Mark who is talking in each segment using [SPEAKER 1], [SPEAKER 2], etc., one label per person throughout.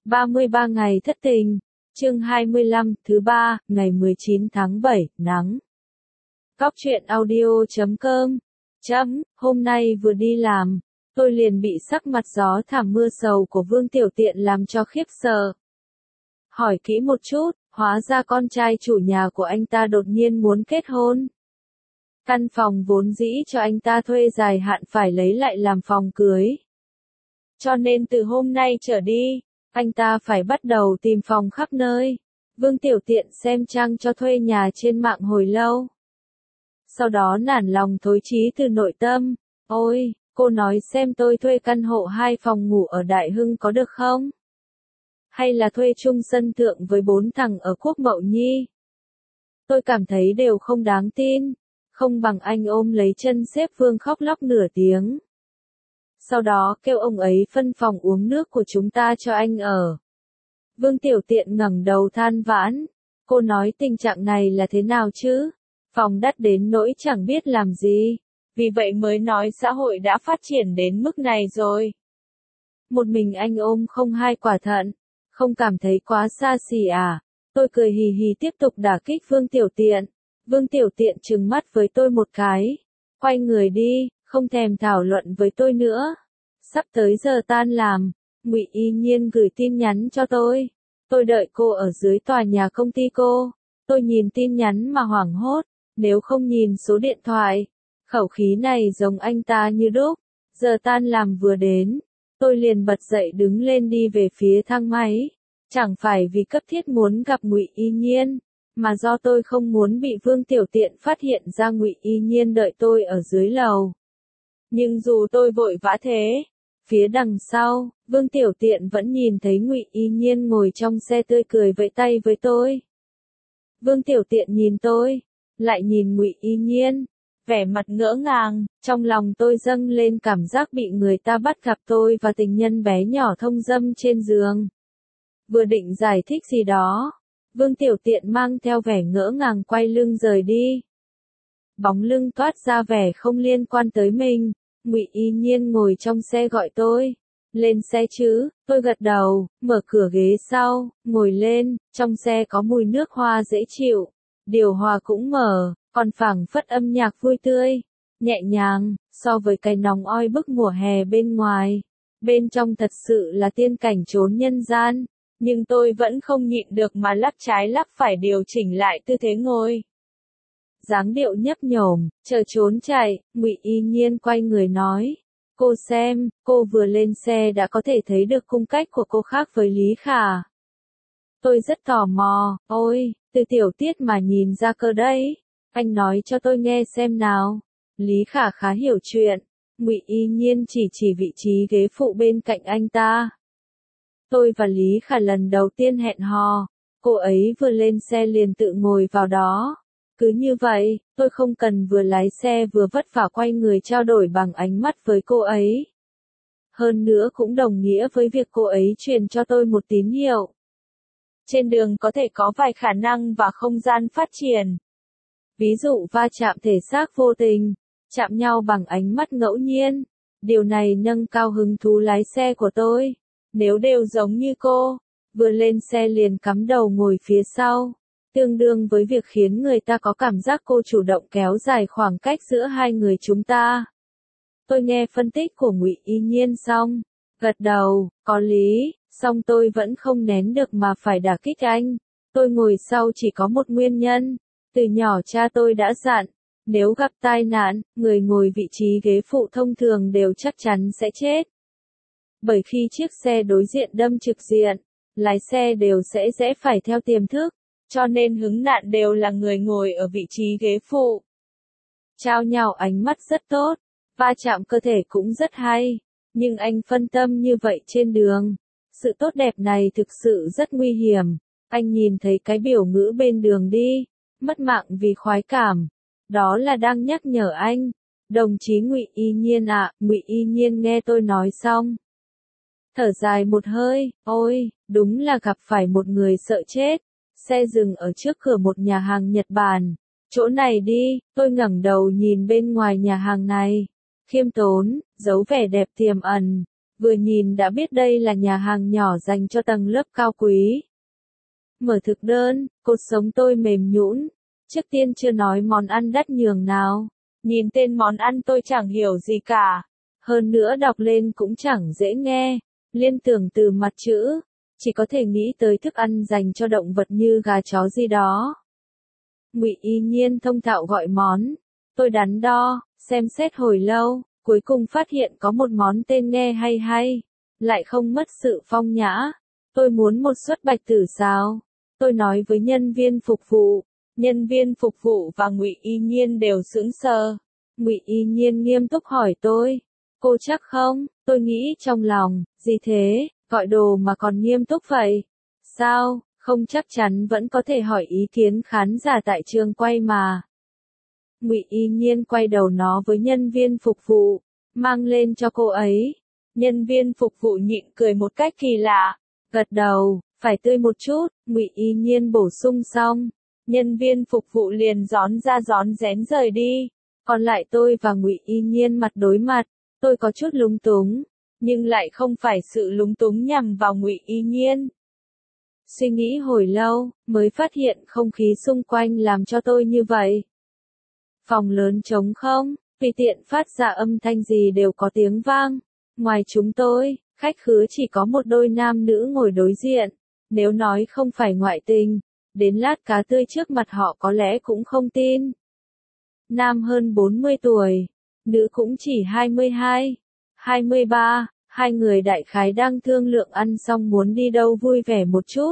[SPEAKER 1] 33 ngày thất tình. Chương 25, thứ ba, ngày 19 tháng 7, nắng. Góc truyện audio.com. Hôm nay vừa đi làm, tôi liền bị sắc mặt gió thảm mưa sầu của Vương Tiểu Tiện làm cho khiếp sợ. Hỏi kỹ một chút, hóa ra con trai chủ nhà của anh ta đột nhiên muốn kết hôn. Căn phòng vốn dĩ cho anh ta thuê dài hạn phải lấy lại làm phòng cưới. Cho nên từ hôm nay trở đi, anh ta phải bắt đầu tìm phòng khắp nơi. Vương Tiểu Tiện xem trang cho thuê nhà trên mạng hồi lâu. Sau đó nản lòng thối chí từ nội tâm. Ôi, cô nói xem tôi thuê căn hộ 2 phòng ngủ ở Đại Hưng có được không? Hay là thuê chung sân thượng với 4 thằng ở Quốc Mậu Nhi? Tôi cảm thấy đều không đáng tin. Không bằng anh ôm lấy chân xếp Vương khóc lóc nửa tiếng. Sau đó kêu ông ấy phân phòng uống nước của chúng ta cho anh ở. Vương Tiểu Tiện ngẩng đầu than vãn. Cô nói tình trạng này là thế nào chứ? Phòng đắt đến nỗi chẳng biết làm gì. Vì vậy mới nói xã hội đã phát triển đến mức này rồi. Một mình anh ôm không 2 quả thận. Không cảm thấy quá xa xỉ à? Tôi cười hì hì tiếp tục đả kích Vương Tiểu Tiện. Vương Tiểu Tiện trừng mắt với tôi một cái. Quay người đi, không thèm thảo luận với tôi nữa. Sắp tới giờ tan làm, Ngụy Y Nhiên gửi tin nhắn cho tôi. Tôi đợi cô ở dưới tòa nhà công ty cô. Tôi nhìn tin nhắn mà hoảng hốt, nếu không nhìn số điện thoại. Khẩu khí này giống anh ta như đúc. Giờ tan làm vừa đến, tôi liền bật dậy đứng lên đi về phía thang máy. Chẳng phải vì cấp thiết muốn gặp Ngụy Y Nhiên, mà do tôi không muốn bị Vương Tiểu Tiện phát hiện ra Ngụy Y Nhiên đợi tôi ở dưới lầu. Nhưng dù tôi vội vã thế, phía đằng sau, Vương Tiểu Tiện vẫn nhìn thấy Ngụy Y Nhiên ngồi trong xe tươi cười vẫy tay với tôi. Vương Tiểu Tiện nhìn tôi, lại nhìn Ngụy Y Nhiên, vẻ mặt ngỡ ngàng, trong lòng tôi dâng lên cảm giác bị người ta bắt gặp tôi và tình nhân bé nhỏ thông dâm trên giường. Vừa định giải thích gì đó, Vương Tiểu Tiện mang theo vẻ ngỡ ngàng quay lưng rời đi. Bóng lưng toát ra vẻ không liên quan tới mình. Ngụy Y Nhiên ngồi trong xe gọi tôi. Lên xe chứ, tôi gật đầu, mở cửa ghế sau, ngồi lên, trong xe có mùi nước hoa dễ chịu. Điều hòa cũng mở, còn phảng phất âm nhạc vui tươi, nhẹ nhàng, so với cái nóng oi bức mùa hè bên ngoài. Bên trong thật sự là tiên cảnh chốn nhân gian, nhưng tôi vẫn không nhịn được mà lắc trái lắc phải điều chỉnh lại tư thế ngồi. Dáng điệu nhấp nhổm, chờ trốn chạy, Ngụy Y Nhiên quay người nói. Cô xem, cô vừa lên xe đã có thể thấy được cung cách của cô khác với Lý Khả. Tôi rất tò mò, ôi, từ tiểu tiết mà nhìn ra cơ đấy. Anh nói cho tôi nghe xem nào. Lý Khả khá hiểu chuyện. Ngụy Y Nhiên chỉ vị trí ghế phụ bên cạnh anh ta. Tôi và Lý Khả lần đầu tiên hẹn hò. Cô ấy vừa lên xe liền tự ngồi vào đó. Cứ như vậy, tôi không cần vừa lái xe vừa vất vả quay người trao đổi bằng ánh mắt với cô ấy. Hơn nữa cũng đồng nghĩa với việc cô ấy truyền cho tôi một tín hiệu. Trên đường có thể có vài khả năng và không gian phát triển. Ví dụ va chạm thể xác vô tình, chạm nhau bằng ánh mắt ngẫu nhiên. Điều này nâng cao hứng thú lái xe của tôi. Nếu đều giống như cô, vừa lên xe liền cắm đầu ngồi phía sau. Tương đương với việc khiến người ta có cảm giác cô chủ động kéo dài khoảng cách giữa hai người chúng ta. Tôi nghe phân tích của Ngụy Y Nhiên xong, gật đầu, có lý, song tôi vẫn không nén được mà phải đả kích anh. Tôi ngồi sau chỉ có một nguyên nhân, từ nhỏ cha tôi đã dặn, nếu gặp tai nạn, người ngồi vị trí ghế phụ thông thường đều chắc chắn sẽ chết. Bởi khi chiếc xe đối diện đâm trực diện, lái xe đều sẽ dễ phải theo tiềm thức. Cho nên hứng nạn đều là người ngồi ở vị trí ghế phụ. Trao nhau ánh mắt rất tốt, va chạm cơ thể cũng rất hay, nhưng anh phân tâm như vậy trên đường. Sự tốt đẹp này thực sự rất nguy hiểm. Anh nhìn thấy cái biểu ngữ bên đường đi, mất mạng vì khoái cảm. Đó là đang nhắc nhở anh. Đồng chí Ngụy Y Nhiên ạ. Ngụy Y Nhiên nghe tôi nói xong, thở dài một hơi, ôi, đúng là gặp phải một người sợ chết. Xe dừng ở trước cửa một nhà hàng Nhật Bản. Chỗ này đi, tôi ngẩng đầu nhìn bên ngoài nhà hàng này. Khiêm tốn, dấu vẻ đẹp tiềm ẩn. vừa nhìn đã biết đây là nhà hàng nhỏ dành cho tầng lớp cao quý. Mở thực đơn, cột sống tôi mềm nhũn. Trước tiên chưa nói món ăn đắt nhường nào. Nhìn tên món ăn tôi chẳng hiểu gì cả. Hơn nữa đọc lên cũng chẳng dễ nghe. Liên tưởng từ mặt chữ. Chỉ có thể nghĩ tới thức ăn dành cho động vật như gà chó gì đó. Ngụy Y Nhiên thông thạo gọi món. Tôi đắn đo, xem xét hồi lâu, cuối cùng phát hiện có một món tên nghe hay hay. Lại không mất sự phong nhã. Tôi muốn một suất bạch tử xào. Tôi nói với nhân viên phục vụ. Nhân viên phục vụ và Ngụy Y Nhiên đều sững sờ. Ngụy Y Nhiên nghiêm túc hỏi tôi. Cô chắc không? Tôi nghĩ trong lòng, gì thế, gọi đồ mà còn nghiêm túc vậy? Sao, không chắc chắn vẫn có thể hỏi ý kiến khán giả tại trường quay mà. Ngụy Y Nhiên quay đầu nó với nhân viên phục vụ, mang lên cho cô ấy. Nhân viên phục vụ nhịn cười một cách kỳ lạ, gật đầu, phải tươi một chút, Ngụy Y Nhiên bổ sung xong. Nhân viên phục vụ liền rón ra rón rén rời đi. Còn lại tôi và Ngụy Y Nhiên mặt đối mặt, tôi có chút lúng túng, nhưng lại không phải sự lúng túng nhằm vào Ngụy Y Nhiên. Suy nghĩ hồi lâu, mới phát hiện không khí xung quanh làm cho tôi như vậy. Phòng lớn trống không, tùy tiện phát ra âm thanh gì đều có tiếng vang. Ngoài chúng tôi, khách khứa chỉ có một đôi nam nữ ngồi đối diện. Nếu nói không phải ngoại tình, đến lát cá tươi trước mặt họ có lẽ cũng không tin. Nam hơn 40 tuổi, nữ cũng chỉ 22, 23, hai người đại khái đang thương lượng ăn xong muốn đi đâu vui vẻ một chút.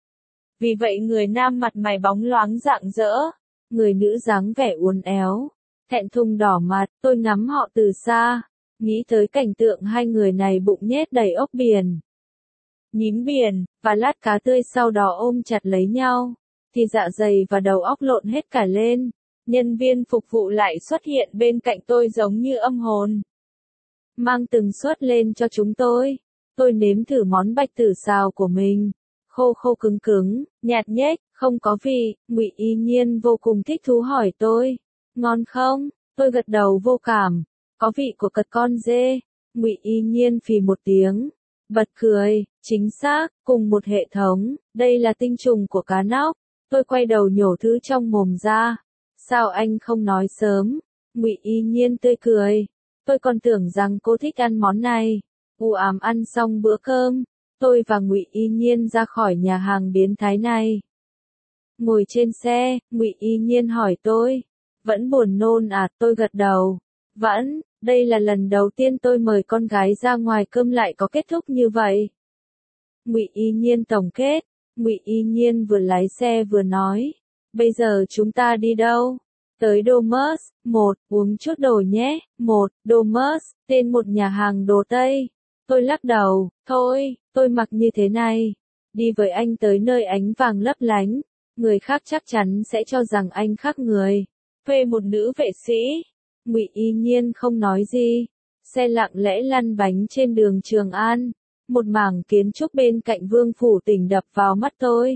[SPEAKER 1] Vì vậy người nam mặt mày bóng loáng rạng rỡ, người nữ dáng vẻ uốn éo, thẹn thùng đỏ mặt, tôi ngắm họ từ xa, nghĩ tới cảnh tượng hai người này bụng nhét đầy ốc biển. Nhím biển, và lát cá tươi sau đó ôm chặt lấy nhau, thì dạ dày và đầu óc lộn hết cả lên. Nhân viên phục vụ lại xuất hiện bên cạnh tôi giống như âm hồn. Mang từng suất lên cho chúng tôi. Tôi nếm thử món bạch tử xào của mình. Khô khô cứng cứng, nhạt nhếch, không có vị. Ngụy Y Nhiên vô cùng thích thú hỏi tôi. Ngon không? Tôi gật đầu vô cảm. Có vị của cật con dê. Ngụy Y Nhiên phì một tiếng. Bật cười, chính xác, cùng một hệ thống. Đây là tinh trùng của cá nóc. Tôi quay đầu nhổ thứ trong mồm ra. Sao anh không nói sớm? Ngụy Y Nhiên tươi cười. Tôi còn tưởng rằng cô thích ăn món này. U ám ăn xong bữa cơm, tôi và Ngụy Y Nhiên ra khỏi nhà hàng biến thái này. Ngồi trên xe, Ngụy Y Nhiên hỏi tôi. Vẫn buồn nôn à? Tôi gật đầu. Vẫn, đây là lần đầu tiên tôi mời con gái ra ngoài cơm lại có kết thúc như vậy. Ngụy Y Nhiên tổng kết. Ngụy Y Nhiên vừa lái xe vừa nói. Bây giờ chúng ta đi đâu? Tới Domus, uống chút đồ nhé. Domus, tên một nhà hàng đồ Tây. Tôi lắc đầu, thôi, tôi mặc như thế này. Đi với anh tới nơi ánh vàng lấp lánh. Người khác chắc chắn sẽ cho rằng anh khác người. Thuê một nữ vệ sĩ. Ngụy Y Nhiên không nói gì. Xe lặng lẽ lăn bánh trên đường Trường An. Một mảng kiến trúc bên cạnh Vương Phủ Tỉnh đập vào mắt tôi.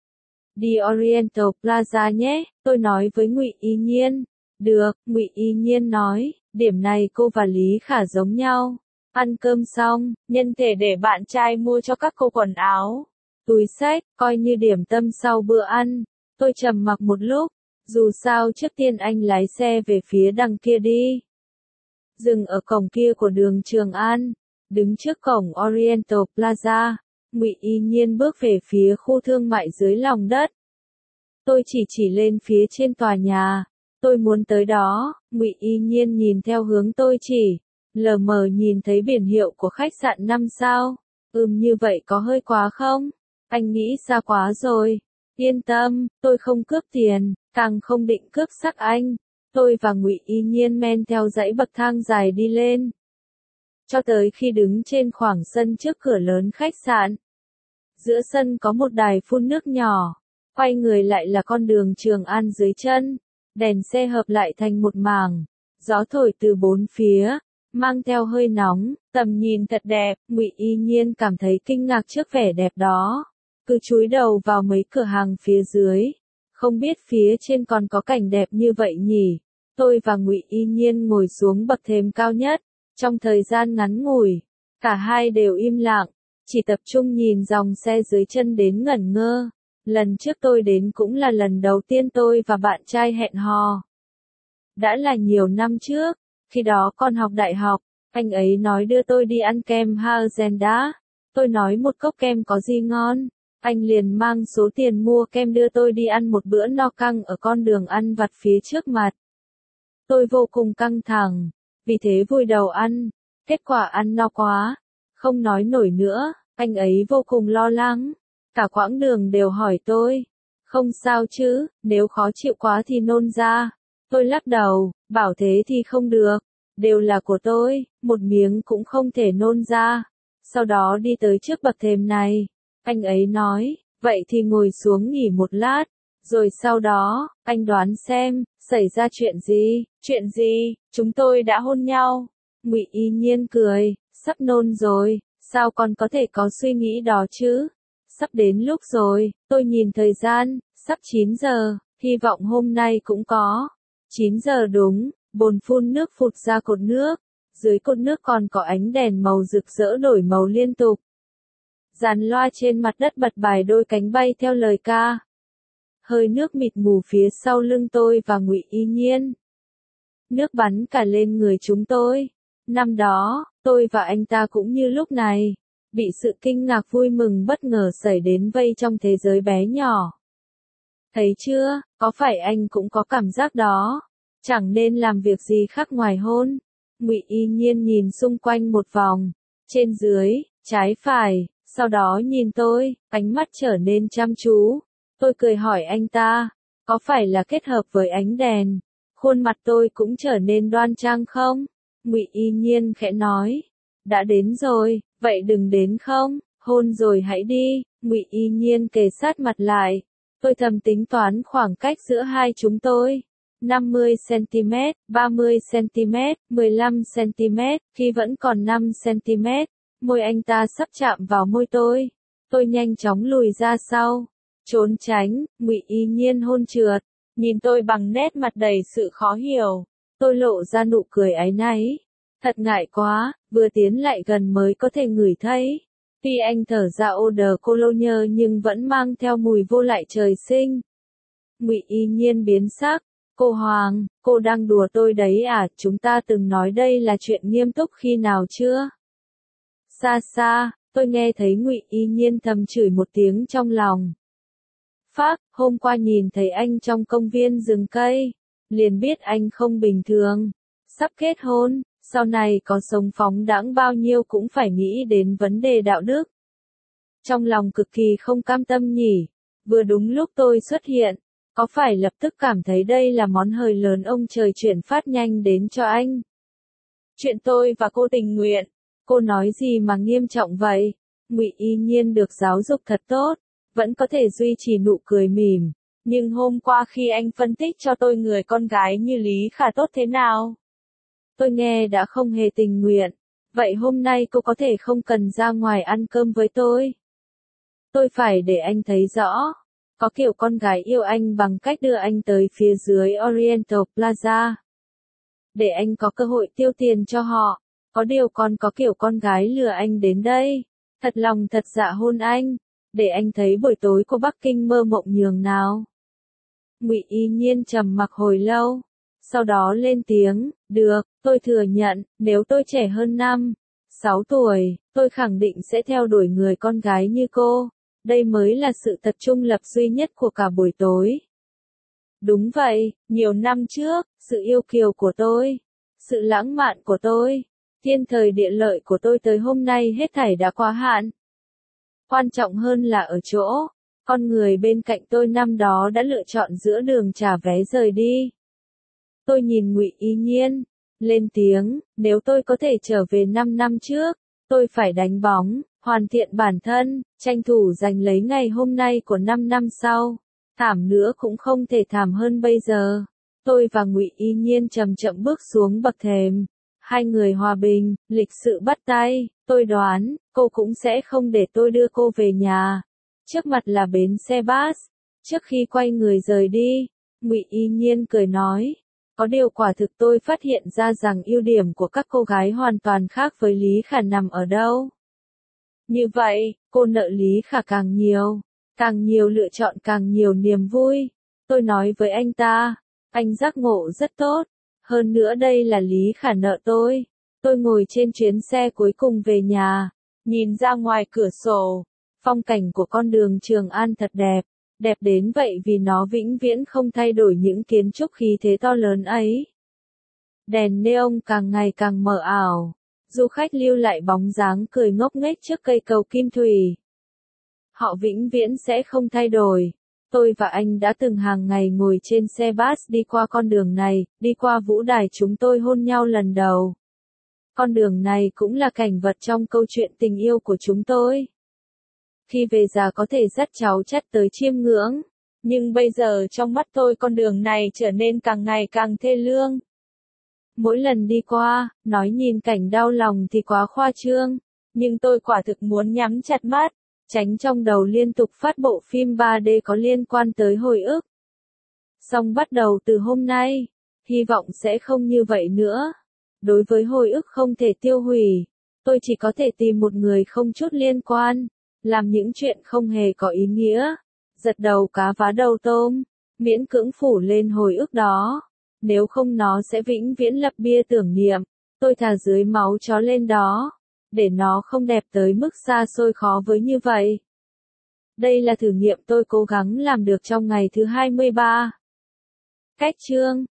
[SPEAKER 1] Đi Oriental Plaza nhé, tôi nói với Ngụy Y Nhiên. Được, Ngụy Y Nhiên nói, điểm này cô và Lý Khả giống nhau. Ăn cơm xong, nhân thể để bạn trai mua cho các cô quần áo, túi xách, coi như điểm tâm sau bữa ăn. Tôi trầm mặc một lúc, dù sao trước tiên anh lái xe về phía đằng kia đi. Dừng ở cổng kia của đường Trường An, đứng trước cổng Oriental Plaza. Ngụy Y Nhiên bước về phía khu thương mại dưới lòng đất. Tôi chỉ lên phía trên tòa nhà. Tôi muốn tới đó. Ngụy Y Nhiên nhìn theo hướng tôi chỉ. Lờ mờ nhìn thấy biển hiệu của khách sạn 5 sao. Như vậy có hơi quá không? Anh nghĩ xa quá rồi. Yên tâm, tôi không cướp tiền, càng không định cướp sắc anh. Tôi và Ngụy Y Nhiên men theo dãy bậc thang dài đi lên. Cho tới khi đứng trên khoảng sân trước cửa lớn khách sạn. Giữa sân có một đài phun nước nhỏ, quay người lại là con đường Trường An dưới chân, đèn xe hợp lại thành một mảng, gió thổi từ bốn phía, mang theo hơi nóng, tầm nhìn thật đẹp. Ngụy Y Nhiên cảm thấy kinh ngạc trước vẻ đẹp đó, cứ chúi đầu vào mấy cửa hàng phía dưới, không biết phía trên còn có cảnh đẹp như vậy nhỉ. Tôi và Ngụy Y Nhiên ngồi xuống bậc thềm cao nhất, trong thời gian ngắn ngủi, Cả hai đều im lặng, chỉ tập trung nhìn dòng xe dưới chân đến ngẩn ngơ. Lần trước tôi đến cũng là lần đầu tiên tôi và bạn trai hẹn hò. Đã là nhiều năm trước, khi đó còn học đại học, anh ấy nói đưa tôi đi ăn kem Haagen-Dazs. Tôi nói một cốc kem có gì ngon, anh liền mang số tiền mua kem đưa tôi đi ăn một bữa no căng ở con đường ăn vặt phía trước mặt. Tôi vô cùng căng thẳng, vì thế vùi đầu ăn, kết quả ăn no quá, không nói nổi nữa, anh ấy vô cùng lo lắng, cả quãng đường đều hỏi tôi, không sao chứ, nếu khó chịu quá thì nôn ra. Tôi lắc đầu, bảo thế thì không được, đều là của tôi, một miếng cũng không thể nôn ra. Sau đó đi tới trước bậc thềm này, anh ấy nói, vậy thì ngồi xuống nghỉ một lát, rồi sau đó, anh đoán xem, xảy ra chuyện gì, chúng tôi đã hôn nhau. Ngụy Y Nhiên cười, sắp nôn rồi, sao còn có thể có suy nghĩ đó chứ? Sắp đến lúc rồi, tôi nhìn thời gian, sắp 9 giờ, hy vọng hôm nay cũng có. 9 giờ đúng, bồn phun nước phụt ra cột nước, dưới cột nước còn có ánh đèn màu rực rỡ đổi màu liên tục. Dàn loa trên mặt đất bật bài Đôi cánh bay theo lời ca. Hơi nước mịt mù phía sau lưng tôi và Ngụy Y Nhiên. Nước bắn cả lên người chúng tôi. Năm đó, tôi và anh ta cũng như lúc này, bị sự kinh ngạc vui mừng bất ngờ xảy đến vây trong thế giới bé nhỏ. Thấy chưa, có phải anh cũng có cảm giác đó? Chẳng nên làm việc gì khác ngoài hôn. Ngụy Y Nhiên nhìn xung quanh một vòng, trên dưới, trái phải, sau đó nhìn tôi, ánh mắt trở nên chăm chú. Tôi cười hỏi anh ta, có phải là kết hợp với ánh đèn, khuôn mặt tôi cũng trở nên đoan trang không? Ngụy Y Nhiên khẽ nói, đã đến rồi, vậy đừng đến không, hôn rồi hãy đi. Ngụy Y Nhiên kề sát mặt lại. Tôi thầm tính toán khoảng cách giữa hai chúng tôi. 50 cm, 30 cm, 15 cm, khi vẫn còn 5 cm, môi anh ta sắp chạm vào môi tôi. Tôi nhanh chóng lùi ra sau, trốn tránh. Ngụy Y Nhiên hôn trượt, nhìn tôi bằng nét mặt đầy sự khó hiểu. Tôi lộ ra nụ cười áy náy. Thật ngại quá, vừa tiến lại gần mới có thể ngửi thấy. Tuy anh thở ra eau de cologne nhưng vẫn mang theo mùi vô lại trời sinh. Ngụy Y Nhiên biến sắc. Cô Hoàng, cô đang đùa tôi đấy à, chúng ta từng nói đây là chuyện nghiêm túc khi nào chưa? Xa xa, tôi nghe thấy Ngụy Y Nhiên thầm chửi một tiếng trong lòng. Phác, hôm qua nhìn thấy anh trong công viên rừng cây, liền biết anh không bình thường. Sắp kết hôn, sau này có sống phóng đãng bao nhiêu cũng phải nghĩ đến vấn đề đạo đức. Trong lòng cực kỳ không cam tâm nhỉ, vừa đúng lúc tôi xuất hiện. Có phải lập tức cảm thấy đây là món hời lớn ông trời chuyển phát nhanh đến cho anh? Chuyện tôi và cô tình nguyện. Cô nói gì mà nghiêm trọng vậy? Ngụy Y Nhiên được giáo dục thật tốt, vẫn có thể duy trì nụ cười mỉm. Nhưng hôm qua khi anh phân tích cho tôi người con gái như Lý Khả tốt thế nào? Tôi nghe đã không hề tình nguyện. Vậy hôm nay cô có thể không cần ra ngoài ăn cơm với tôi? Tôi phải để anh thấy rõ. Có kiểu con gái yêu anh bằng cách đưa anh tới phía dưới Oriental Plaza. Để anh có cơ hội tiêu tiền cho họ. Có điều còn có kiểu con gái lừa anh đến đây. Thật lòng thật dạ hôn anh. Để anh thấy buổi tối của Bắc Kinh mơ mộng nhường nào. Ngụy Y Nhiên trầm mặc hồi lâu. Sau đó lên tiếng, được, tôi thừa nhận, nếu tôi trẻ hơn 6 tuổi, tôi khẳng định sẽ theo đuổi người con gái như cô. Đây mới là sự thật trung lập duy nhất của cả buổi tối. Đúng vậy, nhiều năm trước, sự yêu kiều của tôi, sự lãng mạn của tôi, thiên thời địa lợi của tôi tới hôm nay hết thảy đã quá hạn. Quan trọng hơn là ở chỗ, con người bên cạnh tôi năm đó đã lựa chọn giữa đường trả vé rời đi. Tôi nhìn Ngụy Y Nhiên, lên tiếng, nếu tôi có thể trở về 5 năm trước, tôi phải đánh bóng, hoàn thiện bản thân, tranh thủ giành lấy ngày hôm nay của 5 năm sau. Thảm nữa cũng không thể thảm hơn bây giờ. Tôi và Ngụy Y Nhiên chậm chậm bước xuống bậc thềm. Hai người hòa bình, lịch sự bắt tay. Tôi đoán, cô cũng sẽ không để tôi đưa cô về nhà. Trước mặt là bến xe bus. Trước khi quay người rời đi, Ngụy Y Nhiên cười nói, Có điều quả thực tôi phát hiện ra rằng ưu điểm của các cô gái hoàn toàn khác với Lý Khả nằm ở đâu. Như vậy, cô nợ Lý Khả càng nhiều lựa chọn càng nhiều niềm vui. Tôi nói với anh ta, anh giác ngộ rất tốt. Hơn nữa đây là Lý Khả nợ tôi. Tôi ngồi trên chuyến xe cuối cùng về nhà, nhìn ra ngoài cửa sổ. Phong cảnh của con đường Trường An thật đẹp. Đẹp đến vậy vì nó vĩnh viễn không thay đổi những kiến trúc khí thế to lớn ấy. Đèn neon càng ngày càng mờ ảo. Du khách lưu lại bóng dáng cười ngốc nghếch trước cây cầu Kim Thủy. Họ vĩnh viễn sẽ không thay đổi. Tôi và anh đã từng hàng ngày ngồi trên xe bus đi qua con đường này, đi qua vũ đài chúng tôi hôn nhau lần đầu. Con đường này cũng là cảnh vật trong câu chuyện tình yêu của chúng tôi. Khi về già có thể dắt cháu chắt tới chiêm ngưỡng. Nhưng bây giờ trong mắt tôi con đường này trở nên càng ngày càng thê lương. Mỗi lần đi qua, nói nhìn cảnh đau lòng thì quá khoa trương. Nhưng tôi quả thực muốn nhắm chặt mắt, tránh trong đầu liên tục phát bộ phim 3D có liên quan tới hồi ức. Xong bắt đầu từ hôm nay, hy vọng sẽ không như vậy nữa. Đối với hồi ức không thể tiêu hủy, tôi chỉ có thể tìm một người không chút liên quan, làm những chuyện không hề có ý nghĩa, giật đầu cá vá đầu tôm, miễn cưỡng phủ lên hồi ức đó. Nếu không nó sẽ vĩnh viễn lập bia tưởng niệm, tôi thà dưới máu chó lên đó, để nó không đẹp tới mức xa xôi khó với như vậy. Đây là thử nghiệm tôi cố gắng làm được trong ngày thứ 23. Cách chương